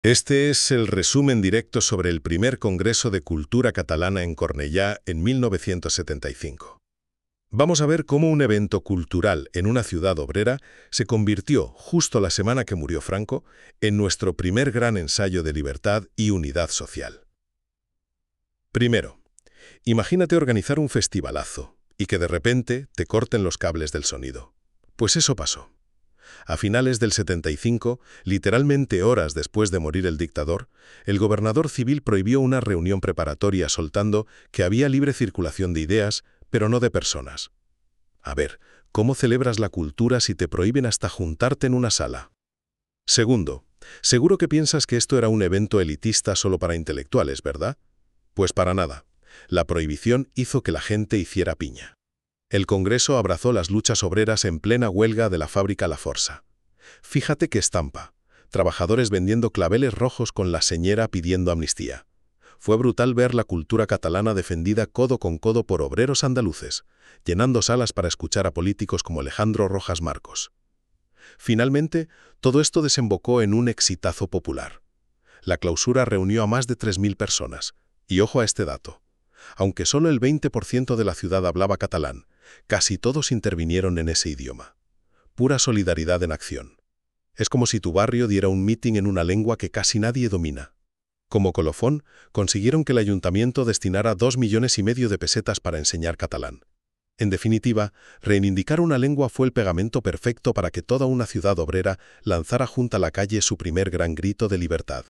Este es el resumen directo sobre el primer Congreso de Cultura Catalana en Cornellà en 1975. Vamos a ver cómo un evento cultural en una ciudad obrera se convirtió, justo la semana que murió Franco, en nuestro primer gran ensayo de libertad y unidad social. Primero, imagínate organizar un festivalazo y que de repente te corten los cables del sonido. Pues eso pasó. A finales del 75, literalmente horas después de morir el dictador, el gobernador civil prohibió una reunión preparatoria soltando que había libre circulación de ideas, pero no de personas. A ver, ¿cómo celebras la cultura si te prohíben hasta juntarte en una sala? Segundo, seguro que piensas que esto era un evento elitista solo para intelectuales, ¿verdad? Pues para nada. La prohibición hizo que la gente hiciera piña. El Congreso abrazó las luchas obreras en plena huelga de la fábrica La Força. Fíjate qué estampa. Trabajadores vendiendo claveles rojos con la señera pidiendo amnistía. Fue brutal ver la cultura catalana defendida codo con codo por obreros andaluces, llenando salas para escuchar a políticos como Alejandro Rojas Marcos. Finalmente, todo esto desembocó en un exitazo popular. La clausura reunió a más de 3.000 personas. Y ojo a este dato. Aunque solo el 20% de la ciudad hablaba catalán, casi todos intervinieron en ese idioma. Pura solidaridad en acción. Es como si tu barrio diera un meeting en una lengua que casi nadie domina. Como colofón, consiguieron que el ayuntamiento destinara 2,5 millones de pesetas para enseñar catalán. En definitiva, reivindicar una lengua fue el pegamento perfecto para que toda una ciudad obrera lanzara junto a la calle su primer gran grito de libertad.